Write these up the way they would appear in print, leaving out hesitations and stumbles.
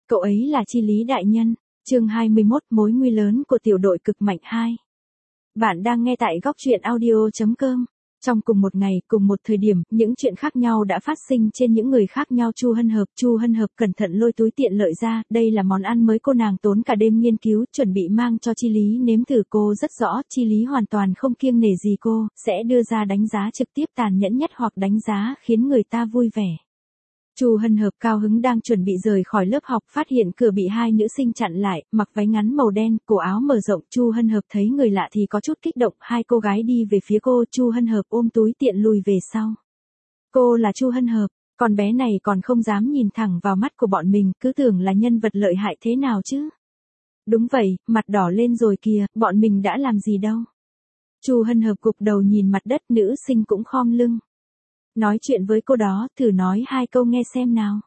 Cậu ấy là Chi Lý đại nhân. Chương 21, mối nguy lớn của tiểu đội cực mạnh 2. Bạn đang nghe tại góc truyện audio.com. Trong cùng một ngày, cùng một thời điểm, những chuyện khác nhau đã phát sinh trên những người khác nhau. Chu Hân Hợp cẩn thận lôi túi tiện lợi ra, đây là món ăn mới cô nàng tốn cả đêm nghiên cứu, chuẩn bị mang cho Chi Lý nếm thử. Cô rất rõ, Chi Lý hoàn toàn không kiêng nể gì cô, sẽ đưa ra đánh giá trực tiếp tàn nhẫn nhất hoặc đánh giá khiến người ta vui vẻ. Chu Hân Hợp cao hứng đang chuẩn bị rời khỏi lớp học, phát hiện cửa bị hai nữ sinh chặn lại, mặc váy ngắn màu đen, cổ áo mở rộng. Chu Hân Hợp thấy người lạ thì có chút kích động, hai cô gái đi về phía cô, Chu Hân Hợp ôm túi tiện lùi về sau. Cô là Chu Hân Hợp, con bé này còn không dám nhìn thẳng vào mắt của bọn mình, cứ tưởng là nhân vật lợi hại thế nào chứ. Đúng vậy, mặt đỏ lên rồi kìa, bọn mình đã làm gì đâu. Chu Hân Hợp gục đầu nhìn mặt đất, nữ sinh cũng khom lưng. Nói chuyện với cô đó, thử nói hai câu nghe xem nào.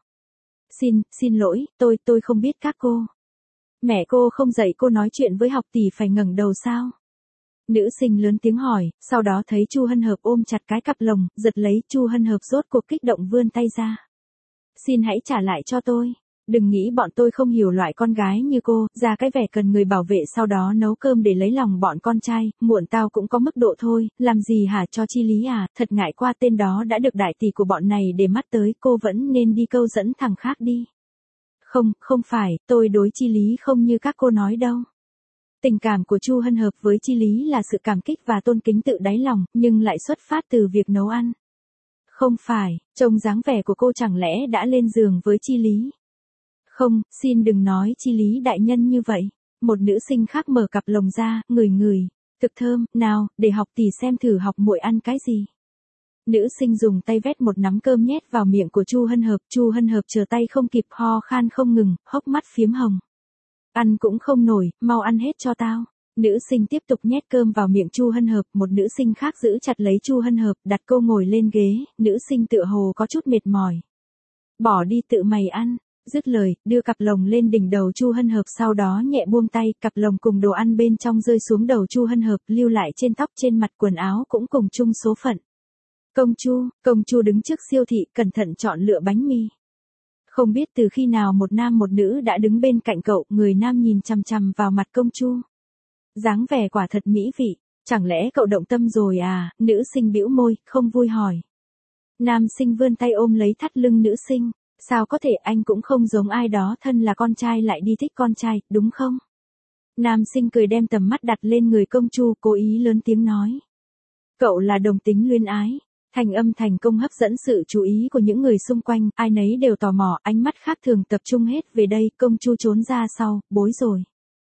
Xin lỗi, tôi không biết các cô. Mẹ cô không dạy cô nói chuyện với học tỷ phải ngẩng đầu sao? Nữ sinh lớn tiếng hỏi, sau đó thấy Chu Hân Hợp ôm chặt cái cặp lồng, giật lấy. Chu Hân Hợp rốt cuộc kích động vươn tay ra. Xin hãy trả lại cho tôi. Đừng nghĩ bọn tôi không hiểu loại con gái như cô, ra cái vẻ cần người bảo vệ sau đó nấu cơm để lấy lòng bọn con trai, muộn tao cũng có mức độ thôi, làm gì hả cho Chi Lý à, thật ngại qua tên đó đã được đại tỷ của bọn này để mắt tới, cô vẫn nên đi câu dẫn thằng khác đi. Không phải, tôi đối Chi Lý không như các cô nói đâu. Tình cảm của Chu Hân Hợp với Chi Lý là sự cảm kích và tôn kính tự đáy lòng, nhưng lại xuất phát từ việc nấu ăn. Không phải, trông dáng vẻ của cô chẳng lẽ đã lên giường với Chi Lý. Không, xin đừng nói Chi Lý đại nhân như vậy. Một nữ sinh khác mở cặp lồng ra, ngửi. Thực thơm, nào, để học tỷ xem thử học muội ăn cái gì. Nữ sinh dùng tay vét một nắm cơm nhét vào miệng của Chu Hân Hợp. Chu Hân Hợp chờ tay không kịp, ho khan không ngừng, hốc mắt phiếm hồng. Ăn cũng không nổi, mau ăn hết cho tao. Nữ sinh tiếp tục nhét cơm vào miệng Chu Hân Hợp, một nữ sinh khác giữ chặt lấy Chu Hân Hợp, đặt cô ngồi lên ghế, nữ sinh tựa hồ có chút mệt mỏi. Bỏ đi tự mày ăn. Dứt lời, đưa cặp lồng lên đỉnh đầu Chu Hân Hợp, sau đó nhẹ buông tay, cặp lồng cùng đồ ăn bên trong rơi xuống đầu Chu Hân Hợp, lưu lại trên tóc trên mặt, quần áo cũng cùng chung số phận. Công Chu đứng trước siêu thị, cẩn thận chọn lựa bánh mì. Không biết từ khi nào một nam một nữ đã đứng bên cạnh cậu, người nam nhìn chằm chằm vào mặt Công Chu. Dáng vẻ quả thật mỹ vị, chẳng lẽ cậu động tâm rồi à, nữ sinh bĩu môi, không vui hỏi. Nam sinh vươn tay ôm lấy thắt lưng nữ sinh. Sao có thể, anh cũng không giống ai đó, thân là con trai lại đi thích con trai, đúng không? Nam sinh cười đem tầm mắt đặt lên người Công Chu, cố ý lớn tiếng nói. Cậu là đồng tính luyến ái. Thành âm thành công hấp dẫn sự chú ý của những người xung quanh, ai nấy đều tò mò, ánh mắt khác thường tập trung hết về đây. Công Chu trốn ra sau, bối rồi.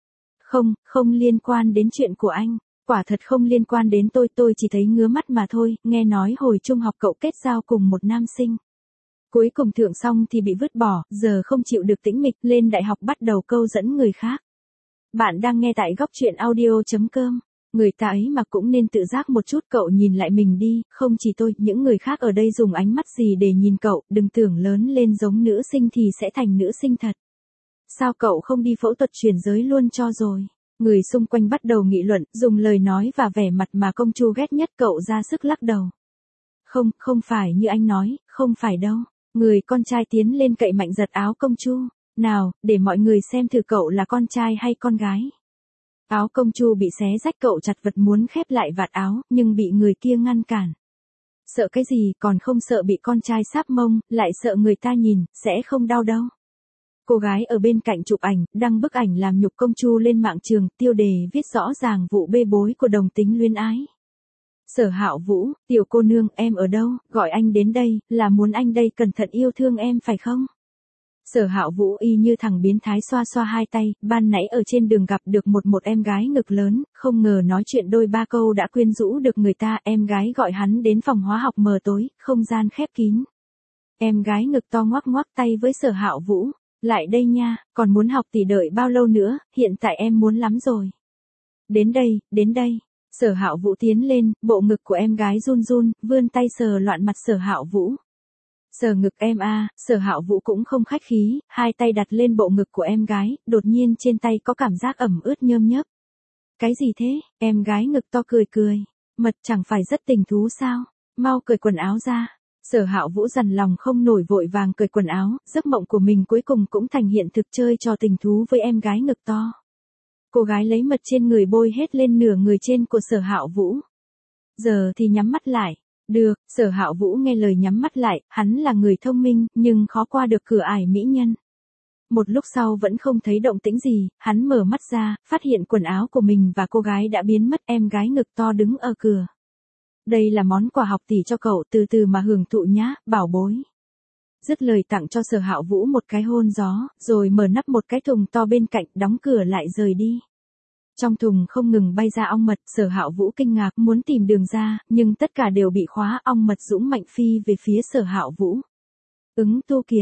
Không liên quan đến chuyện của anh. Quả thật không liên quan đến tôi chỉ thấy ngứa mắt mà thôi, nghe nói hồi trung học cậu kết giao cùng một nam sinh. Cuối cùng thượng xong thì bị vứt bỏ, giờ không chịu được tĩnh mịch, lên đại học bắt đầu câu dẫn người khác. Bạn đang nghe tại góc truyện audio.com. Người ta ấy mà cũng nên tự giác một chút, cậu nhìn lại mình đi, không chỉ tôi, những người khác ở đây dùng ánh mắt gì để nhìn cậu, đừng tưởng lớn lên giống nữ sinh thì sẽ thành nữ sinh thật. Sao cậu không đi phẫu thuật chuyển giới luôn cho rồi? Người xung quanh bắt đầu nghị luận, dùng lời nói và vẻ mặt mà Công Chu ghét nhất, cậu ra sức lắc đầu. Không phải như anh nói, không phải đâu. Người con trai tiến lên cậy mạnh giật áo Công Chu. Nào, để mọi người xem thử cậu là con trai hay con gái. Áo Công Chu bị xé rách, cậu chặt vật muốn khép lại vạt áo, nhưng bị người kia ngăn cản. Sợ cái gì, còn không sợ bị con trai sáp mông, lại sợ người ta nhìn, sẽ không đau đâu. Cô gái ở bên cạnh chụp ảnh, đăng bức ảnh làm nhục Công Chu lên mạng trường, tiêu đề viết rõ ràng vụ bê bối của đồng tính luyến ái. Sở Hạo Vũ, tiểu cô nương, em ở đâu, gọi anh đến đây, là muốn anh đây cẩn thận yêu thương em phải không? Sở Hạo Vũ y như thằng biến thái xoa xoa hai tay, ban nãy ở trên đường gặp được một em gái ngực lớn, không ngờ nói chuyện đôi ba câu đã quyến rũ được người ta, em gái gọi hắn đến phòng hóa học mờ tối, không gian khép kín. Em gái ngực to ngoắc ngoắc tay với Sở Hạo Vũ, lại đây nha, còn muốn học tỷ đợi bao lâu nữa, hiện tại em muốn lắm rồi. Đến đây. Sở Hạo Vũ tiến lên, bộ ngực của em gái run run, vươn tay sờ loạn mặt Sở Hạo Vũ. Sờ ngực em à, Sở Hạo Vũ cũng không khách khí, hai tay đặt lên bộ ngực của em gái, đột nhiên trên tay có cảm giác ẩm ướt nhơm nhớp. Cái gì thế, em gái ngực to cười, mật chẳng phải rất tình thú sao, mau cởi quần áo ra. Sở Hạo Vũ dằn lòng không nổi vội vàng cởi quần áo, giấc mộng của mình cuối cùng cũng thành hiện thực, chơi trò tình thú với em gái ngực to. Cô gái lấy mật trên người bôi hết lên nửa người trên của Sở Hạo Vũ. Giờ thì nhắm mắt lại. Được, Sở Hạo Vũ nghe lời nhắm mắt lại, hắn là người thông minh, nhưng khó qua được cửa ải mỹ nhân. Một lúc sau vẫn không thấy động tĩnh gì, hắn mở mắt ra, phát hiện quần áo của mình và cô gái đã biến mất, em gái ngực to đứng ở cửa. Đây là món quà học tỷ cho cậu, từ từ mà hưởng thụ nhá, bảo bối. Dứt lời tặng cho Sở Hạo Vũ một cái hôn gió, rồi mở nắp một cái thùng to bên cạnh, đóng cửa lại rời đi. Trong thùng không ngừng bay ra ong mật, Sở Hạo Vũ kinh ngạc muốn tìm đường ra, nhưng tất cả đều bị khóa, ong mật dũng mạnh phi về phía Sở Hạo Vũ. Ứng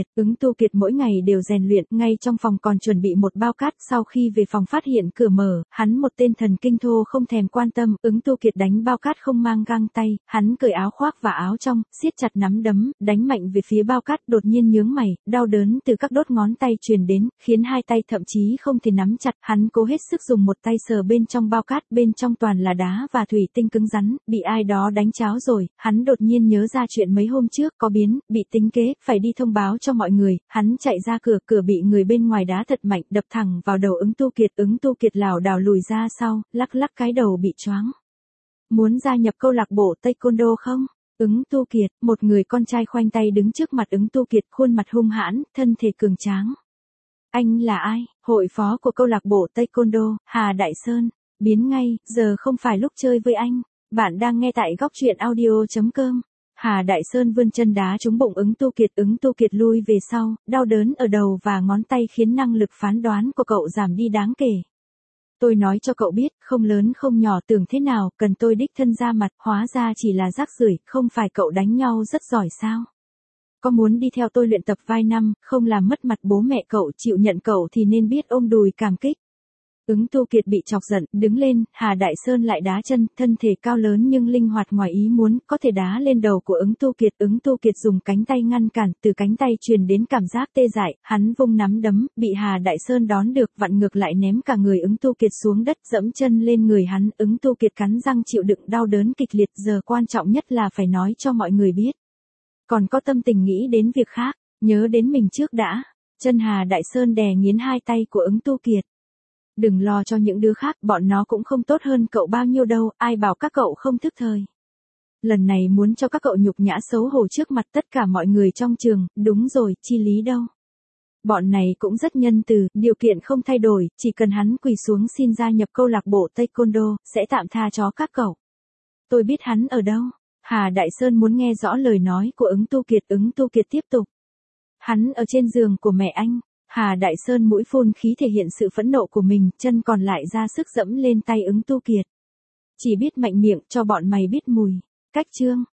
Tu Kiệt mỗi ngày đều rèn luyện, ngay trong phòng còn chuẩn bị một bao cát, sau khi về phòng phát hiện cửa mở, hắn một tên thần kinh thô không thèm quan tâm, Ứng Tu Kiệt đánh bao cát không mang găng tay, hắn cởi áo khoác và áo trong, siết chặt nắm đấm, đánh mạnh về phía bao cát, đột nhiên nhướng mày, đau đớn từ các đốt ngón tay truyền đến, khiến hai tay thậm chí không thể nắm chặt, hắn cố hết sức dùng một tay sờ bên trong bao cát, bên trong toàn là đá và thủy tinh cứng rắn, bị ai đó đánh cháo rồi, hắn đột nhiên nhớ ra chuyện mấy hôm trước có biến, bị tính kế, phải đi thông báo cho mọi người, hắn chạy ra cửa bị người bên ngoài đá thật mạnh, đập thẳng vào đầu Ứng Tu Kiệt lảo đảo lùi ra sau, lắc lắc cái đầu bị choáng. Muốn gia nhập câu lạc bộ Taekwondo không? Ứng Tu Kiệt, một người con trai khoanh tay đứng trước mặt Ứng Tu Kiệt, khuôn mặt hung hãn, thân thể cường tráng. Anh là ai? Hội phó của câu lạc bộ Taekwondo, Hà Đại Sơn. Biến ngay, giờ không phải lúc chơi với anh. Bạn đang nghe tại góc truyện audio.com. Hà Đại Sơn vươn chân đá trúng bụng Ứng Tu Kiệt lui về sau, đau đớn ở đầu và ngón tay khiến năng lực phán đoán của cậu giảm đi đáng kể. Tôi nói cho cậu biết, không lớn không nhỏ, tưởng thế nào, cần tôi đích thân ra mặt, hóa ra chỉ là rác rưởi, không phải cậu đánh nhau rất giỏi sao? Có muốn đi theo tôi luyện tập vài năm, không làm mất mặt bố mẹ cậu, chịu nhận cậu thì nên biết ôm đùi cảm kích. Ứng Tu Kiệt bị chọc giận, đứng lên, Hà Đại Sơn lại đá chân, thân thể cao lớn nhưng linh hoạt ngoài ý muốn, có thể đá lên đầu của Ứng Tu Kiệt dùng cánh tay ngăn cản, từ cánh tay truyền đến cảm giác tê dại, hắn vung nắm đấm, bị Hà Đại Sơn đón được, vặn ngược lại ném cả người Ứng Tu Kiệt xuống đất, dẫm chân lên người hắn, Ứng Tu Kiệt cắn răng chịu đựng đau đớn kịch liệt, giờ quan trọng nhất là phải nói cho mọi người biết. Còn có tâm tình nghĩ đến việc khác, nhớ đến mình trước đã. Chân Hà Đại Sơn đè nghiến hai tay của Ứng Tu Kiệt. Đừng lo cho những đứa khác, bọn nó cũng không tốt hơn cậu bao nhiêu đâu, ai bảo các cậu không thức thời. Lần này muốn cho các cậu nhục nhã xấu hổ trước mặt tất cả mọi người trong trường, đúng rồi, chi lý đâu. Bọn này cũng rất nhân từ, điều kiện không thay đổi, chỉ cần hắn quỳ xuống xin gia nhập câu lạc bộ Taekwondo, sẽ tạm tha cho các cậu. Tôi biết hắn ở đâu. Hà Đại Sơn muốn nghe rõ lời nói của Ứng Tu Kiệt tiếp tục. Hắn ở trên giường của mẹ anh. Hà Đại Sơn mũi phun khí thể hiện sự phẫn nộ của mình, chân còn lại ra sức dẫm lên tay Ứng Tu Kiệt. Chỉ biết mạnh miệng cho bọn mày biết mùi. Cách chương.